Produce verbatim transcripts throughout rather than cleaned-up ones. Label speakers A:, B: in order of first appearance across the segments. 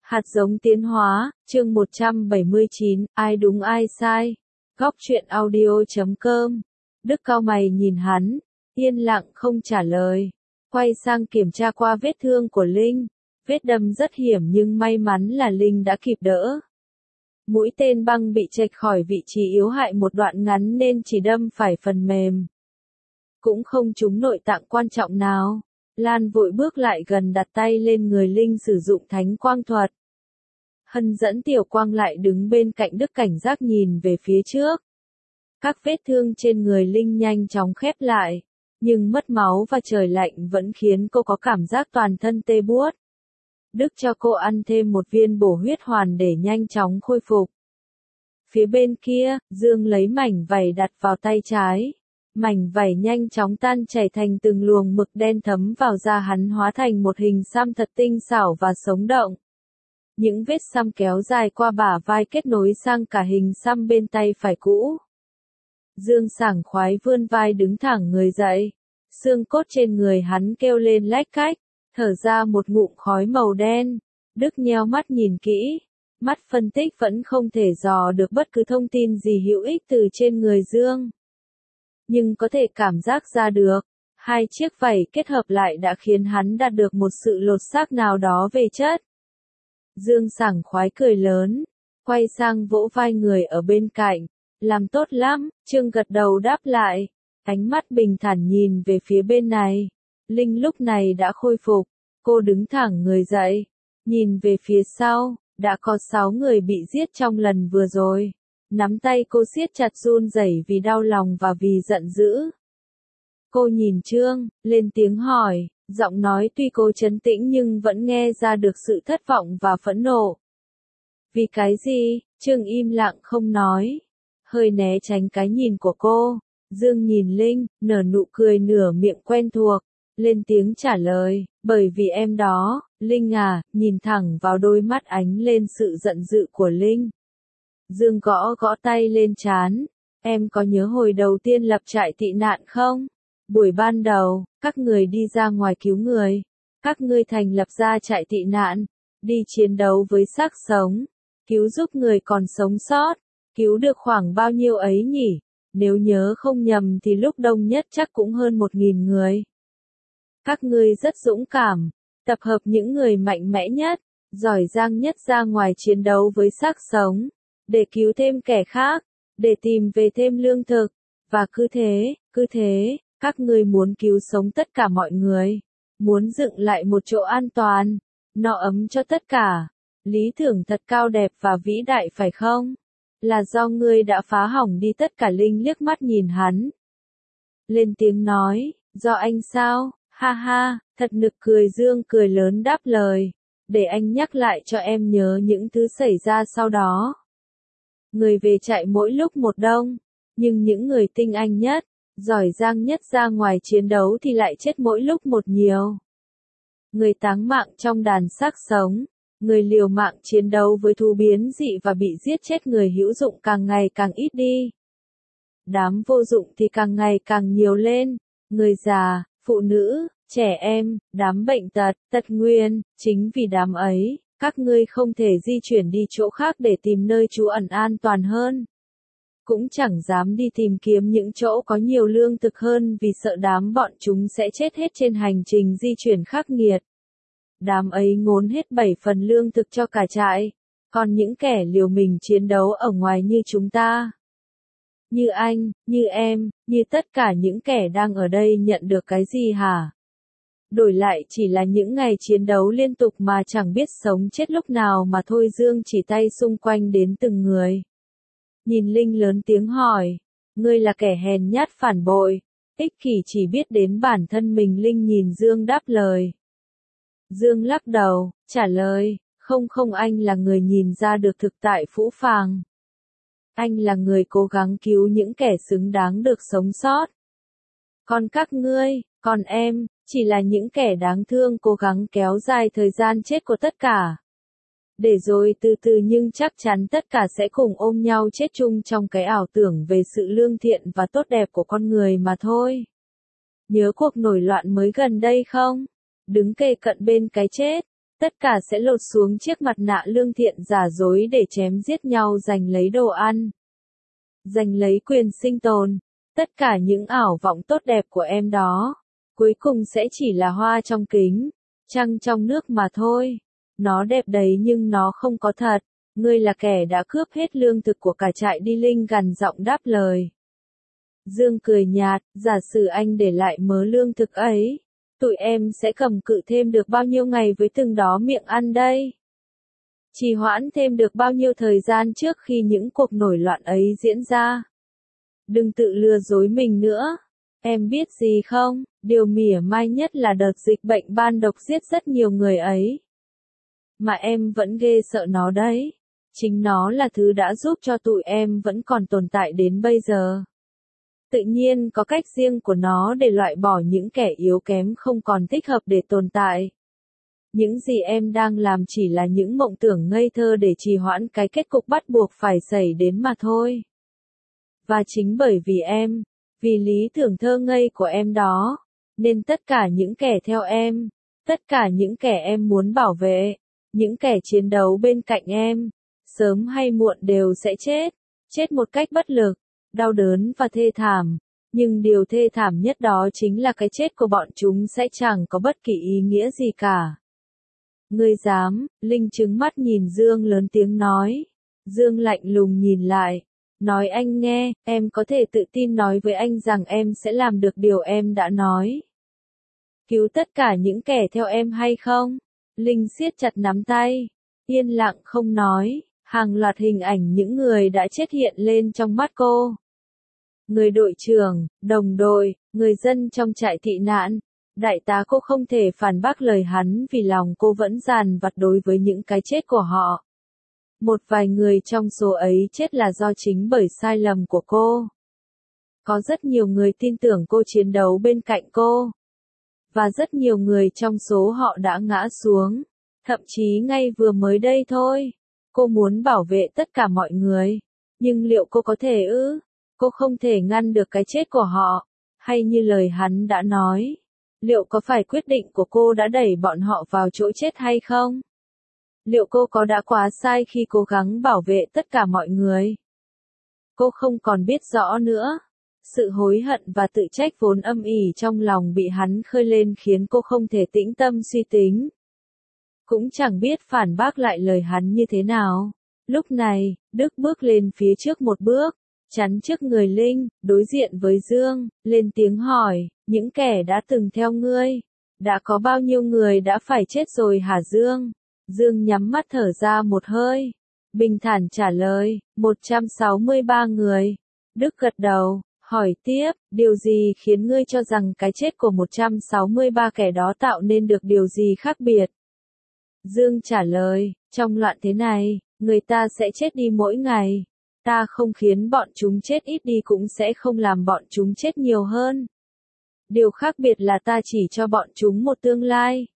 A: Hạt giống tiến hóa, chương một trăm bảy mươi chín, ai đúng ai sai. Góc truyện audio chấm com. Đức cau mày nhìn hắn, yên lặng không trả lời. Quay sang kiểm tra qua vết thương của Linh. Vết đâm rất hiểm nhưng may mắn là Linh đã kịp đỡ. Mũi tên băng bị chệch khỏi vị trí yếu hại một đoạn ngắn nên chỉ đâm phải phần mềm. Cũng không trúng nội tạng quan trọng nào. Lan vội bước lại gần đặt tay lên người Linh sử dụng thánh quang thuật. Hân dẫn Tiểu Quang lại đứng bên cạnh Đức cảnh giác nhìn về phía trước. Các vết thương trên người Linh nhanh chóng khép lại, nhưng mất máu và trời lạnh vẫn khiến cô có cảm giác toàn thân tê buốt. Đức cho cô ăn thêm một viên bổ huyết hoàn để nhanh chóng khôi phục. Phía bên kia, Dương lấy mảnh vảy đặt vào tay trái. Mảnh vảy nhanh chóng tan chảy thành từng luồng mực đen thấm vào da hắn hóa thành một hình xăm thật tinh xảo và sống động. Những vết xăm kéo dài qua bả vai kết nối sang cả hình xăm bên tay phải cũ. Dương sảng khoái vươn vai đứng thẳng người dậy. Xương cốt trên người hắn kêu lên lách cách, thở ra một ngụm khói màu đen. Đức nheo mắt nhìn kỹ. Mắt phân tích vẫn không thể dò được bất cứ thông tin gì hữu ích từ trên người Dương. Nhưng có thể cảm giác ra được, hai chiếc vảy kết hợp lại đã khiến hắn đạt được một sự lột xác nào đó về chất. Dương sảng khoái cười lớn, quay sang vỗ vai người ở bên cạnh, làm tốt lắm, Trương gật đầu đáp lại, ánh mắt bình thản nhìn về phía bên này. Linh lúc này đã khôi phục, cô đứng thẳng người dậy, nhìn về phía sau, đã có sáu người bị giết trong lần vừa rồi. Nắm tay cô siết chặt run rẩy vì đau lòng và vì giận dữ. Cô nhìn Trương, lên tiếng hỏi, giọng nói tuy cô trấn tĩnh nhưng vẫn nghe ra được sự thất vọng và phẫn nộ. Vì cái gì? Trương im lặng không nói, hơi né tránh cái nhìn của cô. Dương nhìn Linh, nở nụ cười nửa miệng quen thuộc, lên tiếng trả lời, bởi vì em đó, Linh à, nhìn thẳng vào đôi mắt ánh lên sự giận dữ của Linh. Dương gõ gõ tay lên trán, em có nhớ hồi đầu tiên lập trại tị nạn không? Buổi ban đầu, các người đi ra ngoài cứu người, các ngươi thành lập ra trại tị nạn, đi chiến đấu với xác sống, cứu giúp người còn sống sót, cứu được khoảng bao nhiêu ấy nhỉ? Nếu nhớ không nhầm thì lúc đông nhất chắc cũng hơn một nghìn người. Các ngươi rất dũng cảm, tập hợp những người mạnh mẽ nhất, giỏi giang nhất ra ngoài chiến đấu với xác sống. Để cứu thêm kẻ khác, để tìm về thêm lương thực, và cứ thế, cứ thế, các ngươi muốn cứu sống tất cả mọi người, muốn dựng lại một chỗ an toàn, no ấm cho tất cả, lý tưởng thật cao đẹp và vĩ đại phải không? Là do ngươi đã phá hỏng đi tất cả. Linh liếc mắt nhìn hắn. Lên tiếng nói, do anh sao, ha ha, thật nực cười. Dương cười lớn đáp lời, để anh nhắc lại cho em nhớ những thứ xảy ra sau đó. Người về chạy mỗi lúc một đông, nhưng những người tinh anh nhất, giỏi giang nhất ra ngoài chiến đấu thì lại chết mỗi lúc một nhiều. Người táng mạng trong đàn xác sống, người liều mạng chiến đấu với thú biến dị và bị giết chết. Người hữu dụng càng ngày càng ít đi. Đám vô dụng thì càng ngày càng nhiều lên, người già, phụ nữ, trẻ em, đám bệnh tật, tật nguyền, chính vì đám ấy. Các ngươi không thể di chuyển đi chỗ khác để tìm nơi trú ẩn an toàn hơn. Cũng chẳng dám đi tìm kiếm những chỗ có nhiều lương thực hơn vì sợ đám bọn chúng sẽ chết hết trên hành trình di chuyển khắc nghiệt. Đám ấy ngốn hết bảy phần lương thực cho cả trại, còn những kẻ liều mình chiến đấu ở ngoài như chúng ta. Như anh, như em, như tất cả những kẻ đang ở đây nhận được cái gì hả? Đổi lại chỉ là những ngày chiến đấu liên tục mà chẳng biết sống chết lúc nào mà thôi. Dương chỉ tay xung quanh đến từng người. Nhìn Linh lớn tiếng hỏi, ngươi là kẻ hèn nhát phản bội, ích kỷ chỉ biết đến bản thân mình. Linh nhìn Dương đáp lời. Dương lắc đầu, trả lời, không không anh là người nhìn ra được thực tại phũ phàng. Anh là người cố gắng cứu những kẻ xứng đáng được sống sót. Còn các ngươi, còn em, chỉ là những kẻ đáng thương cố gắng kéo dài thời gian chết của tất cả. Để rồi từ từ nhưng chắc chắn tất cả sẽ cùng ôm nhau chết chung trong cái ảo tưởng về sự lương thiện và tốt đẹp của con người mà thôi. Nhớ cuộc nổi loạn mới gần đây không? Đứng kề cận bên cái chết, tất cả sẽ lột xuống chiếc mặt nạ lương thiện giả dối để chém giết nhau giành lấy đồ ăn, giành lấy quyền sinh tồn. Tất cả những ảo vọng tốt đẹp của em đó, cuối cùng sẽ chỉ là hoa trong kính, trăng trong nước mà thôi. Nó đẹp đấy nhưng nó không có thật. Ngươi là kẻ đã cướp hết lương thực của cả trại đi, Linh gằn giọng đáp lời. Dương cười nhạt, giả sử anh để lại mớ lương thực ấy, tụi em sẽ cầm cự thêm được bao nhiêu ngày với từng đó miệng ăn đây? Trì hoãn thêm được bao nhiêu thời gian trước khi những cuộc nổi loạn ấy diễn ra? Đừng tự lừa dối mình nữa. Em biết gì không, điều mỉa mai nhất là đợt dịch bệnh ban độc giết rất nhiều người ấy. Mà em vẫn ghê sợ nó đấy. Chính nó là thứ đã giúp cho tụi em vẫn còn tồn tại đến bây giờ. Tự nhiên có cách riêng của nó để loại bỏ những kẻ yếu kém không còn thích hợp để tồn tại. Những gì em đang làm chỉ là những mộng tưởng ngây thơ để trì hoãn cái kết cục bắt buộc phải xảy đến mà thôi. Và chính bởi vì em, vì lý tưởng thơ ngây của em đó, nên tất cả những kẻ theo em, tất cả những kẻ em muốn bảo vệ, những kẻ chiến đấu bên cạnh em, sớm hay muộn đều sẽ chết, chết một cách bất lực, đau đớn và thê thảm. Nhưng điều thê thảm nhất đó chính là cái chết của bọn chúng sẽ chẳng có bất kỳ ý nghĩa gì cả. Ngươi dám? Linh trừng mắt nhìn Dương lớn tiếng nói. Dương lạnh lùng nhìn lại. Nói anh nghe, em có thể tự tin nói với anh rằng em sẽ làm được điều em đã nói. Cứu tất cả những kẻ theo em hay không? Linh siết chặt nắm tay. Yên lặng không nói. Hàng loạt hình ảnh những người đã chết hiện lên trong mắt cô. Người đội trưởng, đồng đội, người dân trong trại tị nạn. Đại tá cô không thể phản bác lời hắn vì lòng cô vẫn dằn vặt đối với những cái chết của họ. Một vài người trong số ấy chết là do chính bởi sai lầm của cô. Có rất nhiều người tin tưởng cô chiến đấu bên cạnh cô. Và rất nhiều người trong số họ đã ngã xuống. Thậm chí ngay vừa mới đây thôi. Cô muốn bảo vệ tất cả mọi người. Nhưng liệu cô có thể ư? Cô không thể ngăn được cái chết của họ. Hay như lời hắn đã nói. Liệu có phải quyết định của cô đã đẩy bọn họ vào chỗ chết hay không? Liệu cô có đã quá sai khi cố gắng bảo vệ tất cả mọi người? Cô không còn biết rõ nữa. Sự hối hận và tự trách vốn âm ỉ trong lòng bị hắn khơi lên khiến cô không thể tĩnh tâm suy tính. Cũng chẳng biết phản bác lại lời hắn như thế nào. Lúc này, Đức bước lên phía trước một bước, chắn trước người Linh, đối diện với Dương, lên tiếng hỏi, những kẻ đã từng theo ngươi, đã có bao nhiêu người đã phải chết rồi hả Dương? Dương nhắm mắt thở ra một hơi, bình thản trả lời, một trăm sáu mươi ba người. Đức gật đầu, hỏi tiếp, điều gì khiến ngươi cho rằng cái chết của một trăm sáu mươi ba kẻ đó tạo nên được điều gì khác biệt? Dương trả lời, trong loạn thế này, người ta sẽ chết đi mỗi ngày. Ta không khiến bọn chúng chết ít đi cũng sẽ không làm bọn chúng chết nhiều hơn. Điều khác biệt là ta chỉ cho bọn chúng một tương lai.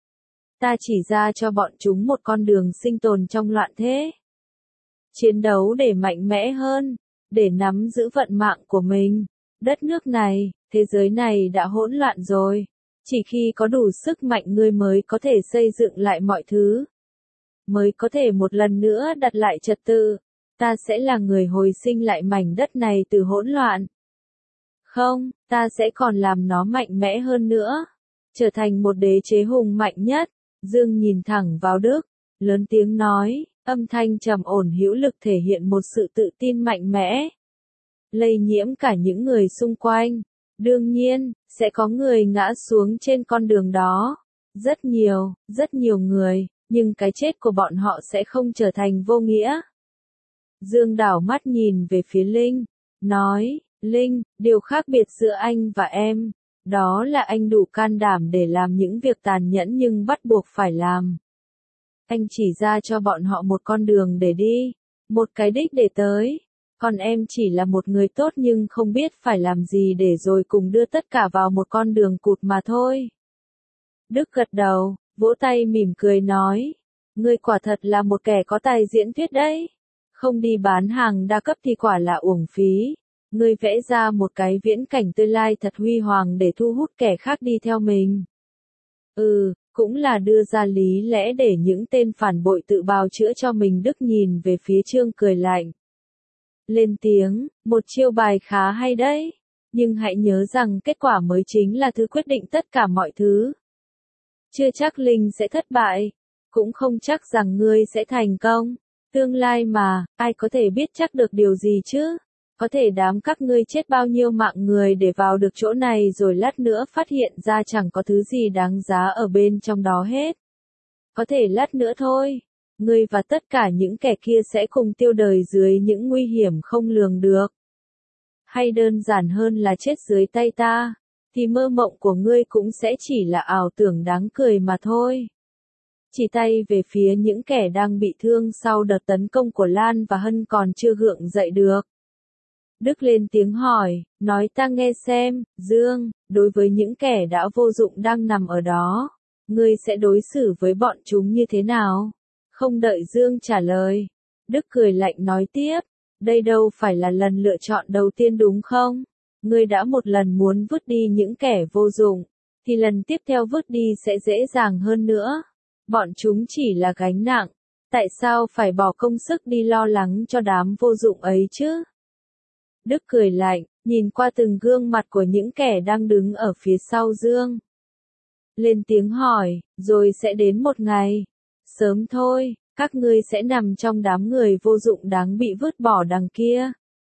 A: Ta chỉ ra cho bọn chúng một con đường sinh tồn trong loạn thế. Chiến đấu để mạnh mẽ hơn, để nắm giữ vận mạng của mình. Đất nước này, thế giới này đã hỗn loạn rồi. Chỉ khi có đủ sức mạnh ngươi mới có thể xây dựng lại mọi thứ. Mới có thể một lần nữa đặt lại trật tự. Ta sẽ là người hồi sinh lại mảnh đất này từ hỗn loạn. Không, ta sẽ còn làm nó mạnh mẽ hơn nữa. Trở thành một đế chế hùng mạnh nhất. Dương nhìn thẳng vào Đức, lớn tiếng nói, âm thanh trầm ổn hữu lực thể hiện một sự tự tin mạnh mẽ. Lây nhiễm cả những người xung quanh. Đương nhiên, sẽ có người ngã xuống trên con đường đó. Rất nhiều, rất nhiều người, nhưng cái chết của bọn họ sẽ không trở thành vô nghĩa. Dương đảo mắt nhìn về phía Linh, nói, Linh, điều khác biệt giữa anh và em, đó là anh đủ can đảm để làm những việc tàn nhẫn nhưng bắt buộc phải làm. Anh chỉ ra cho bọn họ một con đường để đi, một cái đích để tới. Còn em chỉ là một người tốt nhưng không biết phải làm gì để rồi cùng đưa tất cả vào một con đường cụt mà thôi. Đức gật đầu, vỗ tay mỉm cười nói, ngươi quả thật là một kẻ có tài diễn thuyết đấy. Không đi bán hàng đa cấp thì quả là uổng phí. Ngươi vẽ ra một cái viễn cảnh tương lai thật huy hoàng để thu hút kẻ khác đi theo mình. Ừ, cũng là đưa ra lý lẽ để những tên phản bội tự bào chữa cho mình. Đức nhìn về phía Trương cười lạnh. Lên tiếng, một chiêu bài khá hay đấy, nhưng hãy nhớ rằng kết quả mới chính là thứ quyết định tất cả mọi thứ. Chưa chắc Linh sẽ thất bại, cũng không chắc rằng ngươi sẽ thành công. Tương lai mà, ai có thể biết chắc được điều gì chứ? Có thể đám các ngươi chết bao nhiêu mạng người để vào được chỗ này rồi lát nữa phát hiện ra chẳng có thứ gì đáng giá ở bên trong đó hết. Có thể lát nữa thôi, ngươi và tất cả những kẻ kia sẽ cùng tiêu đời dưới những nguy hiểm không lường được. Hay đơn giản hơn là chết dưới tay ta, thì mơ mộng của ngươi cũng sẽ chỉ là ảo tưởng đáng cười mà thôi. Chỉ tay về phía những kẻ đang bị thương sau đợt tấn công của Lan và Hân còn chưa gượng dậy được. Đức lên tiếng hỏi, nói ta nghe xem, Dương, đối với những kẻ đã vô dụng đang nằm ở đó, ngươi sẽ đối xử với bọn chúng như thế nào? Không đợi Dương trả lời, Đức cười lạnh nói tiếp, đây đâu phải là lần lựa chọn đầu tiên đúng không? Ngươi đã một lần muốn vứt đi những kẻ vô dụng, thì lần tiếp theo vứt đi sẽ dễ dàng hơn nữa. Bọn chúng chỉ là gánh nặng, tại sao phải bỏ công sức đi lo lắng cho đám vô dụng ấy chứ? Đức cười lạnh, nhìn qua từng gương mặt của những kẻ đang đứng ở phía sau Dương. Lên tiếng hỏi, rồi sẽ đến một ngày, sớm thôi, các ngươi sẽ nằm trong đám người vô dụng đáng bị vứt bỏ đằng kia.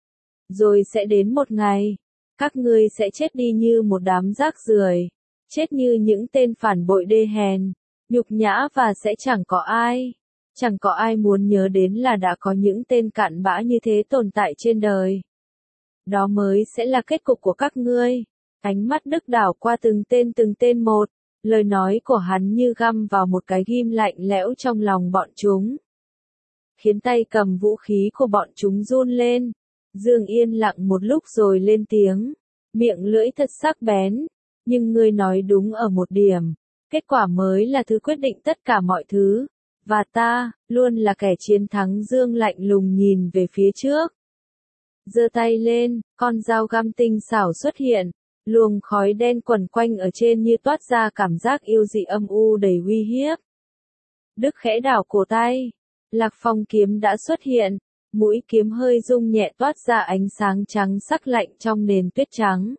A: Rồi sẽ đến một ngày, các ngươi sẽ chết đi như một đám rác rưởi, chết như những tên phản bội đê hèn, nhục nhã và sẽ chẳng có ai, chẳng có ai muốn nhớ đến là đã có những tên cặn bã như thế tồn tại trên đời. Đó mới sẽ là kết cục của các ngươi. Ánh mắt Đức đảo qua từng tên từng tên một, lời nói của hắn như găm vào một cái ghim lạnh lẽo trong lòng bọn chúng, khiến tay cầm vũ khí của bọn chúng run lên. Dương yên lặng một lúc rồi lên tiếng, miệng lưỡi thật sắc bén, nhưng ngươi nói đúng ở một điểm, kết quả mới là thứ quyết định tất cả mọi thứ, và ta, luôn là kẻ chiến thắng. Dương lạnh lùng nhìn về phía trước, giơ tay lên, con dao găm tinh xảo xuất hiện, luồng khói đen quẩn quanh ở trên như toát ra cảm giác yêu dị âm u đầy uy hiếp. Đức khẽ đảo cổ tay, Lạc Phong kiếm đã xuất hiện, mũi kiếm hơi rung nhẹ toát ra ánh sáng trắng sắc lạnh trong nền tuyết trắng.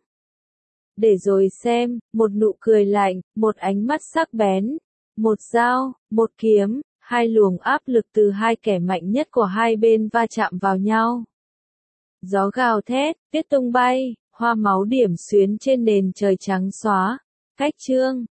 A: Để rồi xem, một nụ cười lạnh, một ánh mắt sắc bén, một dao, một kiếm, hai luồng áp lực từ hai kẻ mạnh nhất của hai bên va chạm vào nhau. Gió gào thét, tuyết tung bay, hoa máu điểm xuyến trên nền trời trắng xóa. Cách chương